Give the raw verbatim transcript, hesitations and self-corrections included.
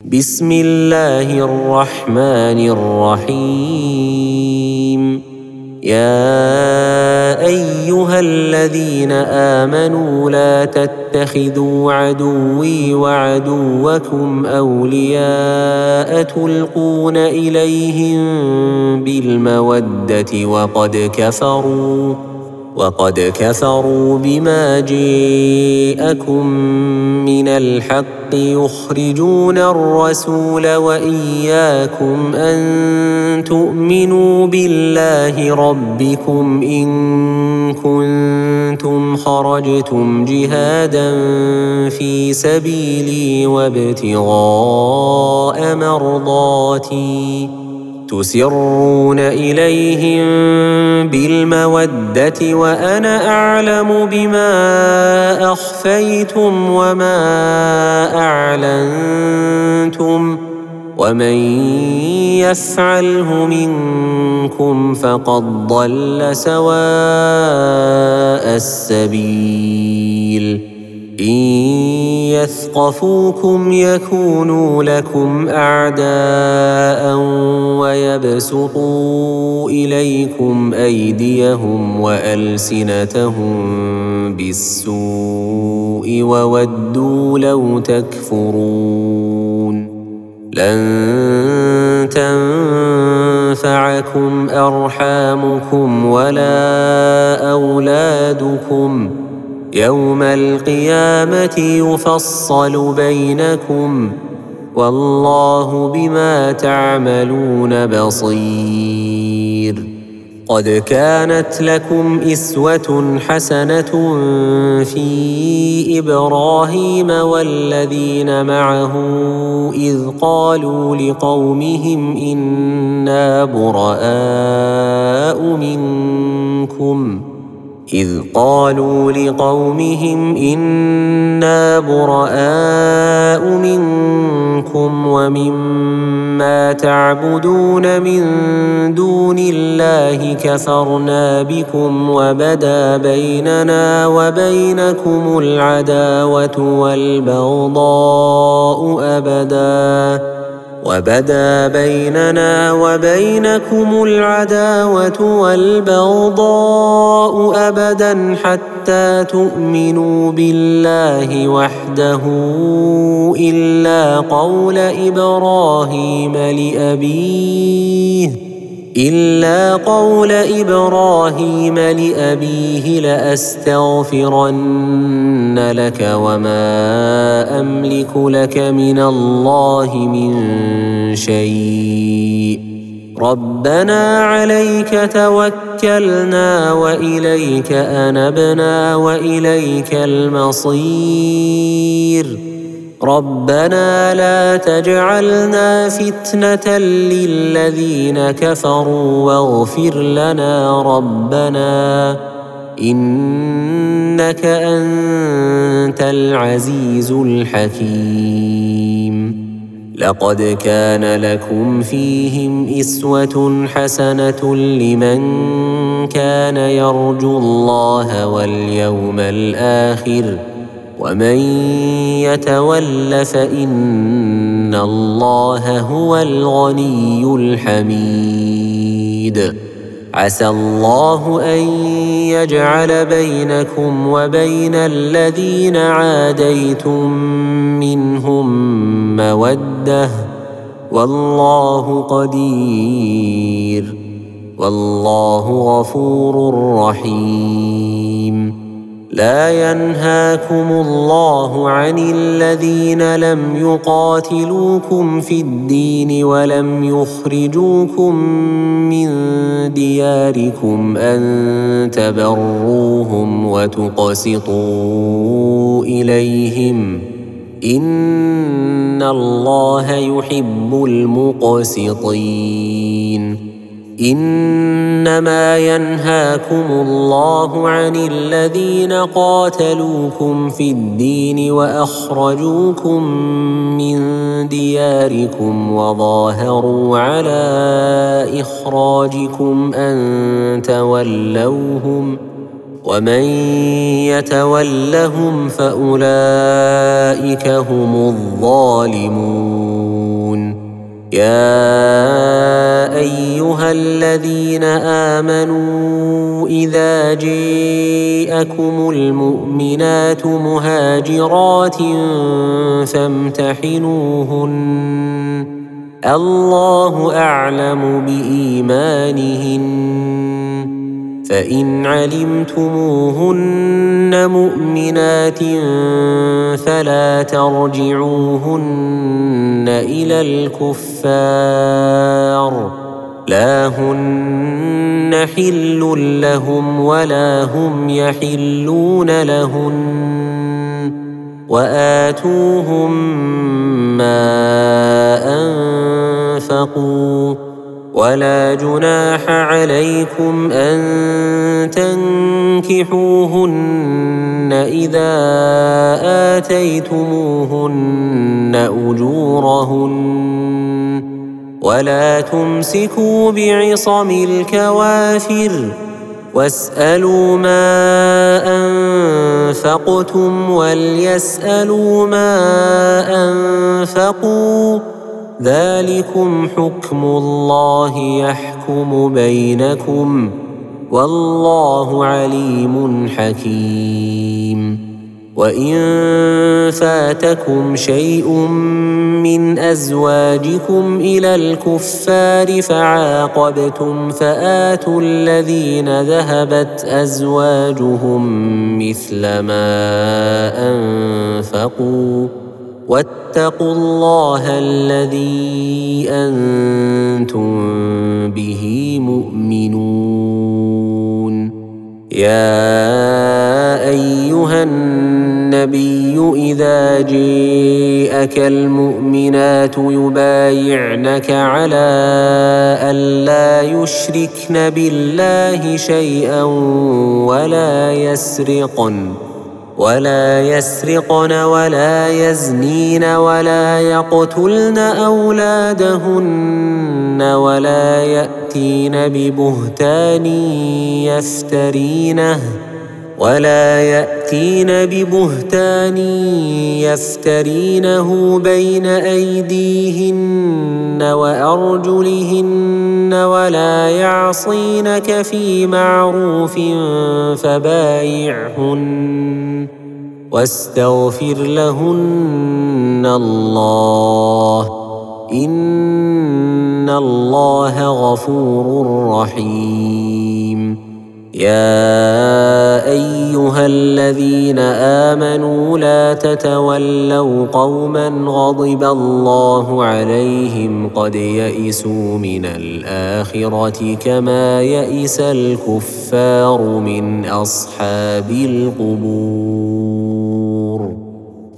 بسم الله الرحمن الرحيم. يا أيها الذين آمنوا لا تتخذوا عدوي وعدوكم أولياء تلقون إليهم بالمودة وقد كفروا وقد كفروا بما جاءكم من الحق يخرجون الرسول وإياكم أن تؤمنوا بالله ربكم إن كنتم خرجتم جهادا في سبيلي وابتغاء مرضاتي تسرون إليهم بالمودة وأنا أعلم بما أخفيتم وما أعلنتم ومن يفعله منكم فقد ضل سواء السبيل. إن يثقفوكم يكونوا لكم أعداء ويبسطوا إليكم أيديهم وألسنتهم بالسوء وودوا لو تكفرون. لن تنفعكم أرحامكم ولا أولادكم يوم القيامة يفصل بينكم والله بما تعملون بصير. قد كانت لكم إسوة حسنة في إبراهيم والذين معه إذ قالوا لقومهم إنا براء منكم إذ قالوا لقومهم إنا براء منكم ومما تعبدون من دون الله كفرنا بكم وبدا بيننا وبينكم العداوة والبغضاء أبدا وبدا بيننا وبينكم العداوة والبغضاء أبدا حتى تؤمنوا بالله وحده إلا قول إبراهيم لأبيه إلا قول إبراهيم لأبيه لأستغفرن لك وما أملك لك من الله من شيء ربنا عليك توكلنا وإليك أنبنا وإليك المصير ربنا لا تجعلنا فتنة للذين كفروا واغفر لنا ربنا إنك أنت العزيز الحكيم. لقد كان لكم فيهم أسوة حسنة لمن كان يرجو الله واليوم الآخر ومن يتول فإن الله هو الغني الحميد. عسى الله أن يجعل بينكم وبين الذين عاديتم منهم مودة والله قدير والله غفور رحيم. لا ينهاكم الله عن الذين لم يقاتلوكم في الدين ولم يخرجوكم من دياركم أن تبروهم وتقسطوا إليهم إن الله يحب المقسطين. إنما ينهاكم الله عن الذين قاتلوكم في الدين وأخرجوكم من دياركم وظاهروا على إخراجكم أن تولوهم ومن يتولهم فأولئك هم الظالمون. يا أيها الذين آمنوا إذا جاءكم المؤمنات مهاجرات فامتحنوهن الله أعلم بإيمانهن فإن علمتموهن مؤمنات فلا ترجعوهن إلى الكفار لا هن حل لهم ولا هم يحلون لهن وآتوهم ما أنفقوا ولا جناح عليكم أن تنكحوهن إذا آتيتموهن أجورهن ولا تمسكوا بعصم الكوافر واسألوا ما أنفقتم وليسألوا ما أنفقوا ذلكم حكم الله يحكم بينكم والله عليم حكيم وإن فاتكم شيء من أزواجكم إلى الكفار فعاقبتم فآتوا الذين ذهبت أزواجهم مثل ما أنفقوا واتقوا الله الذي أنتم به مؤمنون يا أيها النبي إذا جاءك المؤمنات يبايعنك على ألا يشركن بالله شيئا ولا يسرقن ولا يسرقن ولا يزنين ولا يقتلن أولادهن ولا يأتين ببهتان يفترينه ولا يأتين ببهتان يفترينه بين أيديهن وأرجلهن ولا يعصينك في معروف فبايعهن واستغفر لهن الله إن الله غفور رحيم يا أيها الذين آمنوا لا تتولوا قوما غضب الله عليهم قد يئسوا من الآخرة كما يئس الكفار من أصحاب القبور